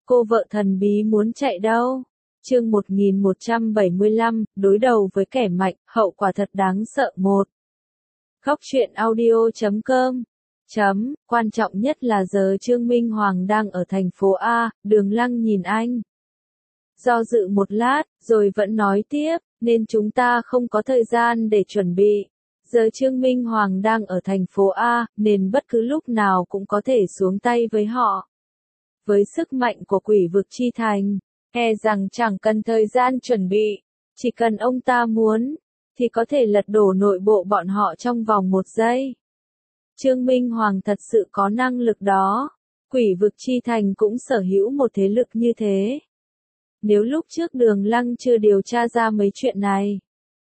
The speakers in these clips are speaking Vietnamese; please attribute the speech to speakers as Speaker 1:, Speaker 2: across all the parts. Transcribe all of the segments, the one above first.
Speaker 1: Cô vợ thần bí muốn chạy đâu? Chương 1175, đối đầu với kẻ mạnh, hậu quả thật đáng sợ. Một. Góc truyện audio.com. Quan trọng nhất là giờ Trương Minh Hoàng đang ở thành phố A. Đường Lăng nhìn anh, do dự một lát, rồi vẫn nói tiếp, nên chúng ta không có thời gian để chuẩn bị. Giờ Trương Minh Hoàng đang ở thành phố A, nên bất cứ lúc nào cũng có thể xuống tay với họ. Với sức mạnh của quỷ vực chi thành, e rằng chẳng cần thời gian chuẩn bị, chỉ cần ông ta muốn, thì có thể lật đổ nội bộ bọn họ trong vòng 1 giây. Trương Minh Hoàng thật sự có năng lực đó. Quỷ vực chi thành cũng sở hữu một thế lực như thế. Nếu lúc trước Đường Lăng chưa điều tra ra mấy chuyện này,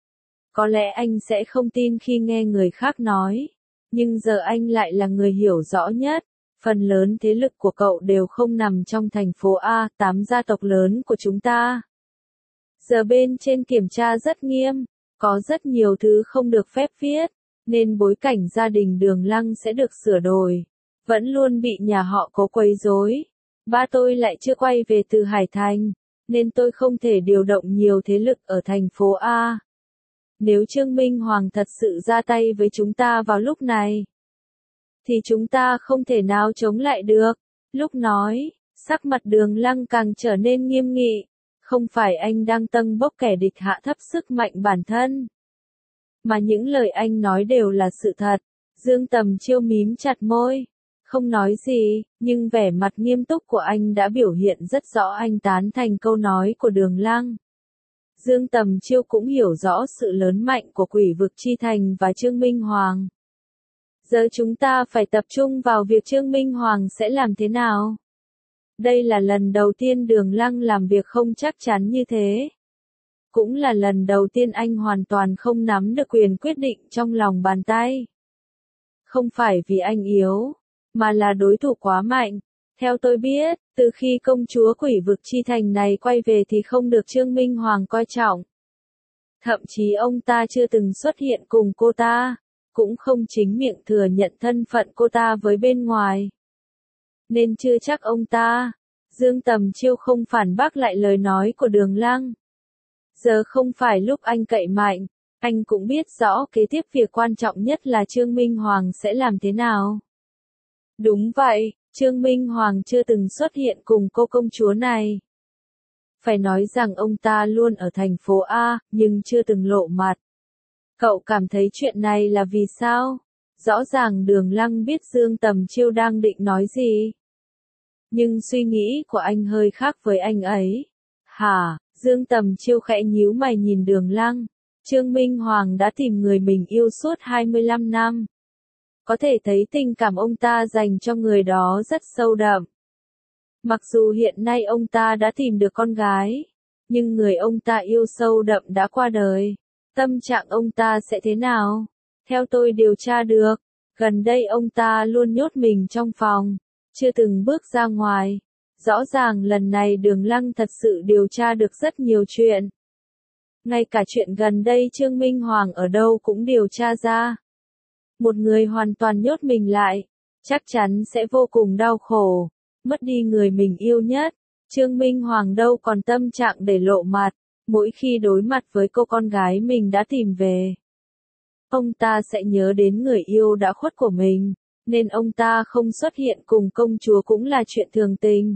Speaker 1: có lẽ anh sẽ không tin khi nghe người khác nói. Nhưng giờ anh lại là người hiểu rõ nhất. Phần lớn thế lực của cậu đều không nằm trong thành phố A, 8 gia tộc lớn của chúng ta. Giờ bên trên kiểm tra rất nghiêm, có rất nhiều thứ không được phép viết, nên bối cảnh gia đình Đường Lăng sẽ được sửa đổi. Vẫn luôn bị nhà họ Cố quấy rối. Ba tôi lại chưa quay về từ Hải Thành, nên tôi không thể điều động nhiều thế lực ở thành phố A. Nếu Trương Minh Hoàng thật sự ra tay với chúng ta vào lúc này, thì chúng ta không thể nào chống lại được. Lúc nói, sắc mặt Đường Lăng càng trở nên nghiêm nghị. Không phải anh đang tâng bốc kẻ địch hạ thấp sức mạnh bản thân, mà những lời anh nói đều là sự thật. Dương Tầm Chiêu mím chặt môi, không nói gì, nhưng vẻ mặt nghiêm túc của anh đã biểu hiện rất rõ anh tán thành câu nói của Đường Lăng. Dương Tầm Chiêu cũng hiểu rõ sự lớn mạnh của quỷ vực chi thành và Trương Minh Hoàng. Giờ chúng ta phải tập trung vào việc Trương Minh Hoàng sẽ làm thế nào. Đây là lần đầu tiên Đường Lăng làm việc không chắc chắn như thế. Cũng là lần đầu tiên anh hoàn toàn không nắm được quyền quyết định trong lòng bàn tay. Không phải vì anh yếu, mà là đối thủ quá mạnh. Theo tôi biết, từ khi công chúa quỷ vực chi thành này quay về thì không được Trương Minh Hoàng coi trọng. Thậm chí ông ta chưa từng xuất hiện cùng cô ta, cũng không chính miệng thừa nhận thân phận cô ta với bên ngoài. Nên chưa chắc ông ta. Dương Tầm Chiêu không phản bác lại lời nói của Đường Lăng. Giờ không phải lúc anh cậy mạnh, anh cũng biết rõ kế tiếp việc quan trọng nhất là Trương Minh Hoàng sẽ làm thế nào. Đúng vậy, Trương Minh Hoàng chưa từng xuất hiện cùng cô công chúa này. Phải nói rằng ông ta luôn ở thành phố A, nhưng chưa từng lộ mặt. Cậu cảm thấy chuyện này là vì sao? Rõ ràng Đường Lăng biết Dương Tầm Chiêu đang định nói gì. Nhưng suy nghĩ của anh hơi khác với anh ấy. Hả? Dương Tầm Chiêu khẽ nhíu mày nhìn Đường Lăng. Trương Minh Hoàng đã tìm người mình yêu suốt 25 năm. Có thể thấy tình cảm ông ta dành cho người đó rất sâu đậm. Mặc dù hiện nay ông ta đã tìm được con gái, nhưng người ông ta yêu sâu đậm đã qua đời. Tâm trạng ông ta sẽ thế nào? Theo tôi điều tra được, gần đây ông ta luôn nhốt mình trong phòng, chưa từng bước ra ngoài. Rõ ràng lần này Đường Lăng thật sự điều tra được rất nhiều chuyện. Ngay cả chuyện gần đây Trương Minh Hoàng ở đâu cũng điều tra ra. Một người hoàn toàn nhốt mình lại, chắc chắn sẽ vô cùng đau khổ, mất đi người mình yêu nhất. Trương Minh Hoàng đâu còn tâm trạng để lộ mặt, mỗi khi đối mặt với cô con gái mình đã tìm về. Ông ta sẽ nhớ đến người yêu đã khuất của mình, nên ông ta không xuất hiện cùng công chúa cũng là chuyện thường tình.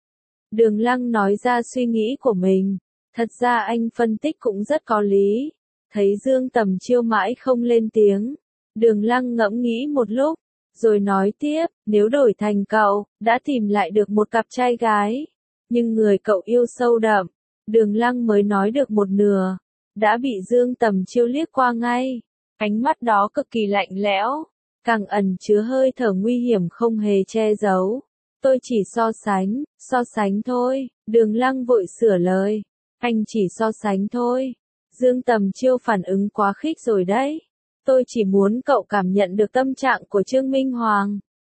Speaker 1: Đường Lăng nói ra suy nghĩ của mình, thật ra anh phân tích cũng rất có lý. Thấy Dương Tầm Chiêu mãi không lên tiếng, Đường Lăng ngẫm nghĩ một lúc, rồi nói tiếp, nếu đổi thành cậu, đã tìm lại được một cặp trai gái, nhưng người cậu yêu sâu đậm. Đường Lăng mới nói được một nửa, đã bị Dương Tầm Chiêu liếc qua ngay. Ánh mắt đó cực kỳ lạnh lẽo, càng ẩn chứa hơi thở nguy hiểm không hề che giấu. Tôi chỉ so sánh thôi. Đường Lăng vội sửa lời. Anh chỉ so sánh thôi. Dương Tầm Chiêu phản ứng quá khích rồi đấy. Tôi chỉ muốn cậu cảm nhận được tâm trạng của Trương Minh Hoàng.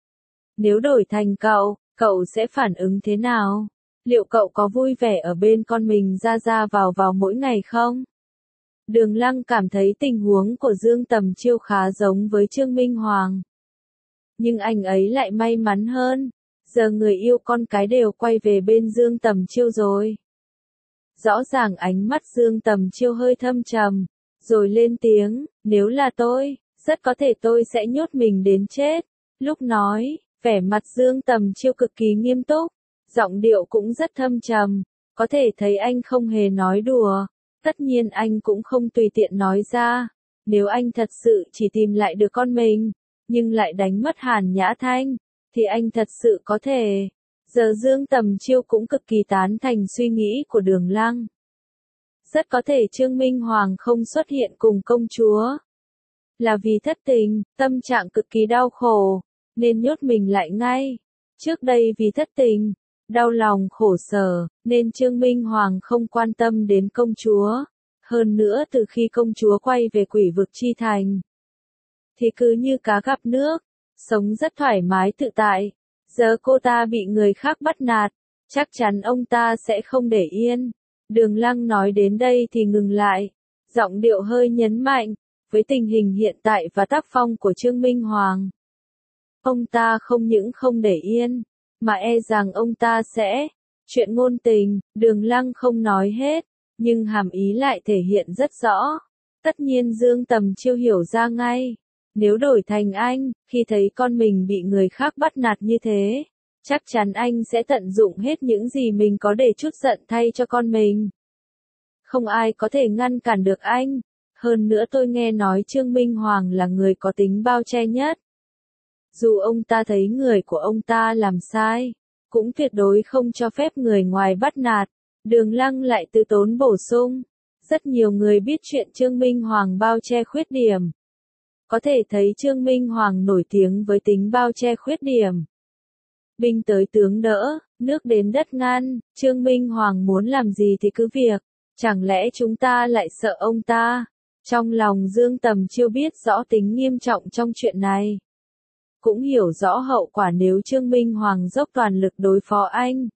Speaker 1: Nếu đổi thành cậu sẽ phản ứng thế nào? Liệu cậu có vui vẻ ở bên con mình ra vào mỗi ngày không? Đường Lăng cảm thấy tình huống của Dương Tầm Chiêu khá giống với Trương Minh Hoàng. Nhưng anh ấy lại may mắn hơn. Giờ người yêu con cái đều quay về bên Dương Tầm Chiêu rồi. Rõ ràng ánh mắt Dương Tầm Chiêu hơi thâm trầm, rồi lên tiếng, nếu là tôi, rất có thể tôi sẽ nhốt mình đến chết. Lúc nói, vẻ mặt Dương Tầm Chiêu cực kỳ nghiêm túc, giọng điệu cũng rất thâm trầm, có thể thấy anh không hề nói đùa. Tất nhiên anh cũng không tùy tiện nói ra, nếu anh thật sự chỉ tìm lại được con mình, nhưng lại đánh mất Hàn Nhã Thanh, thì anh thật sự có thể. Giờ Dương Tầm Chiêu cũng cực kỳ tán thành suy nghĩ của Đường Lăng. Rất có thể Trương Minh Hoàng không xuất hiện cùng công chúa là vì thất tình, tâm trạng cực kỳ đau khổ, nên nhốt mình lại ngay. Trước đây vì thất tình, đau lòng khổ sở, nên Trương Minh Hoàng không quan tâm đến công chúa. Hơn nữa từ khi công chúa quay về Quỷ Vực Chi Thành, thì cứ như cá gặp nước, sống rất thoải mái tự tại. Giờ cô ta bị người khác bắt nạt, chắc chắn ông ta sẽ không để yên. Đường Lăng nói đến đây thì ngừng lại, giọng điệu hơi nhấn mạnh, với tình hình hiện tại và tác phong của Trương Minh Hoàng, ông ta không những không để yên, mà e rằng ông ta sẽ. Chuyện ngôn tình, Đường Lăng không nói hết, nhưng hàm ý lại thể hiện rất rõ. Tất nhiên Dương Tầm Chiêu hiểu ra ngay. Nếu đổi thành anh, khi thấy con mình bị người khác bắt nạt như thế, chắc chắn anh sẽ tận dụng hết những gì mình có để trút giận thay cho con mình. Không ai có thể ngăn cản được anh. Hơn nữa tôi nghe nói Trương Minh Hoàng là người có tính bao che nhất. Dù ông ta thấy người của ông ta làm sai, cũng tuyệt đối không cho phép người ngoài bắt nạt. Đường Lăng lại từ tốn bổ sung. Rất nhiều người biết chuyện Trương Minh Hoàng bao che khuyết điểm. Có thể thấy Trương Minh Hoàng nổi tiếng với tính bao che khuyết điểm. Binh tới tướng đỡ, nước đến đất ngăn, Trương Minh Hoàng muốn làm gì thì cứ việc, chẳng lẽ chúng ta lại sợ ông ta? Trong lòng Dương Tầm Chiêu biết rõ tính nghiêm trọng trong chuyện này. Cũng hiểu rõ hậu quả nếu Trương Minh Hoàng dốc toàn lực đối phó anh.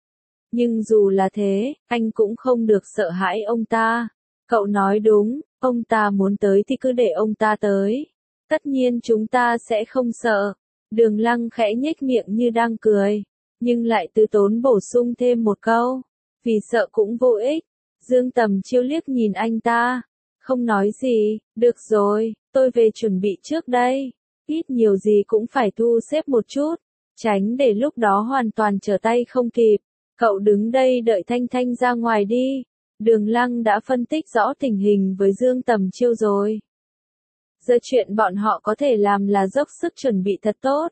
Speaker 1: Nhưng dù là thế, anh cũng không được sợ hãi ông ta. Cậu nói đúng, ông ta muốn tới thì cứ để ông ta tới. Tất nhiên chúng ta sẽ không sợ. Đường Lăng khẽ nhếch miệng như đang cười, nhưng lại từ tốn bổ sung thêm một câu. Vì sợ cũng vô ích. Dương Tầm Chiêu liếc nhìn anh ta, không nói gì. Được rồi, tôi về chuẩn bị trước đây. Ít nhiều gì cũng phải thu xếp một chút, tránh để lúc đó hoàn toàn trở tay không kịp. Cậu đứng đây đợi Thanh Thanh ra ngoài đi. Đường Lăng đã phân tích rõ tình hình với Dương Tầm Chiêu rồi. Giờ chuyện bọn họ có thể làm là dốc sức chuẩn bị thật tốt.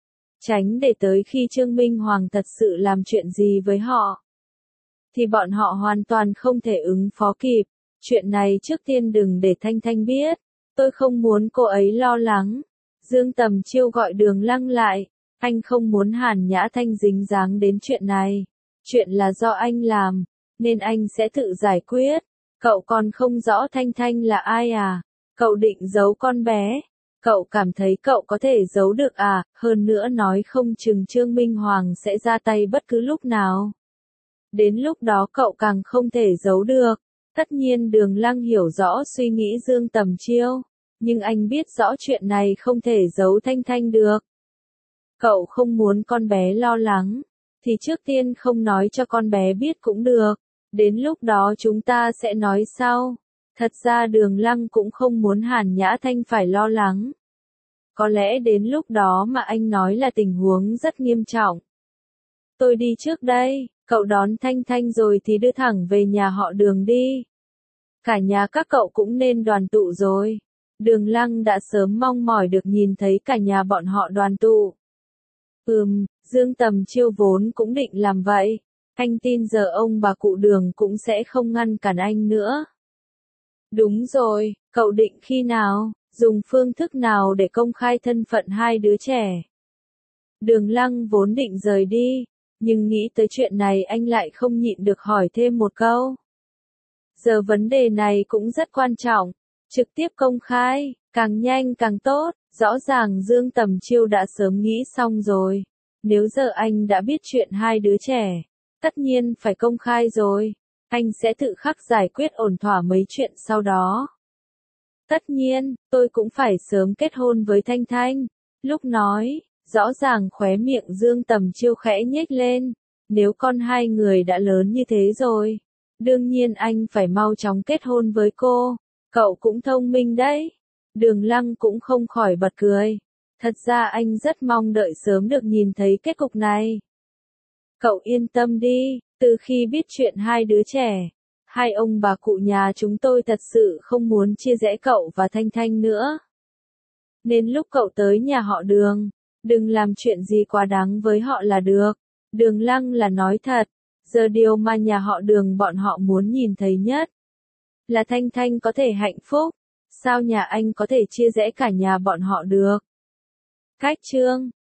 Speaker 1: Tránh để tới khi Trương Minh Hoàng thật sự làm chuyện gì với họ, thì bọn họ hoàn toàn không thể ứng phó kịp. Chuyện này trước tiên đừng để Thanh Thanh biết. Tôi không muốn cô ấy lo lắng. Dương Tầm Chiêu gọi Đường Lăng lại. Anh không muốn Hàn Nhã Thanh dính dáng đến chuyện này. Chuyện là do anh làm, nên anh sẽ tự giải quyết. Cậu còn không rõ Thanh Thanh là ai à? Cậu định giấu con bé? Cậu cảm thấy cậu có thể giấu được à? Hơn nữa nói không chừng Trương Minh Hoàng sẽ ra tay bất cứ lúc nào. Đến lúc đó cậu càng không thể giấu được. Tất nhiên Đường Lăng hiểu rõ suy nghĩ Dương Tầm Chiêu, nhưng anh biết rõ chuyện này không thể giấu Thanh Thanh được. Cậu không muốn con bé lo lắng, thì trước tiên không nói cho con bé biết cũng được. Đến lúc đó chúng ta sẽ nói sau. Thật ra Đường Lăng cũng không muốn Hàn Nhã Thanh phải lo lắng. Có lẽ đến lúc đó mà anh nói là tình huống rất nghiêm trọng. Tôi đi trước đây, cậu đón Thanh Thanh rồi thì đưa thẳng về nhà họ Đường đi. Cả nhà các cậu cũng nên đoàn tụ rồi. Đường Lăng đã sớm mong mỏi được nhìn thấy cả nhà bọn họ đoàn tụ. Dương Tầm Chiêu vốn cũng định làm vậy. Anh tin giờ ông bà cụ Đường cũng sẽ không ngăn cản anh nữa. Đúng rồi, cậu định khi nào, dùng phương thức nào để công khai thân phận hai đứa trẻ? Đường Lăng vốn định rời đi, nhưng nghĩ tới chuyện này anh lại không nhịn được hỏi thêm một câu. Giờ vấn đề này cũng rất quan trọng, trực tiếp công khai, càng nhanh càng tốt. Rõ ràng Dương Tầm Chiêu đã sớm nghĩ xong rồi. Nếu giờ anh đã biết chuyện hai đứa trẻ, tất nhiên phải công khai rồi. Anh sẽ tự khắc giải quyết ổn thỏa mấy chuyện sau đó. Tất nhiên, tôi cũng phải sớm kết hôn với Thanh Thanh. Lúc nói, Rõ ràng khóe miệng Dương Tầm Chiêu khẽ nhếch lên. Nếu con hai người đã lớn như thế rồi, đương nhiên anh phải mau chóng kết hôn với cô. Cậu cũng thông minh đấy. Đường Lăng cũng không khỏi bật cười. Thật ra anh rất mong đợi sớm được nhìn thấy kết cục này. Cậu yên tâm đi, từ khi biết chuyện hai đứa trẻ, hai ông bà cụ nhà chúng tôi thật sự không muốn chia rẽ cậu và Thanh Thanh nữa. Nên lúc cậu tới nhà họ Đường, đừng làm chuyện gì quá đáng với họ là được. Đường Lăng là nói thật, giờ điều mà nhà họ Đường bọn họ muốn nhìn thấy nhất là Thanh Thanh có thể hạnh phúc. Sao nhà anh có thể chia rẽ cả nhà bọn họ được? Cách chương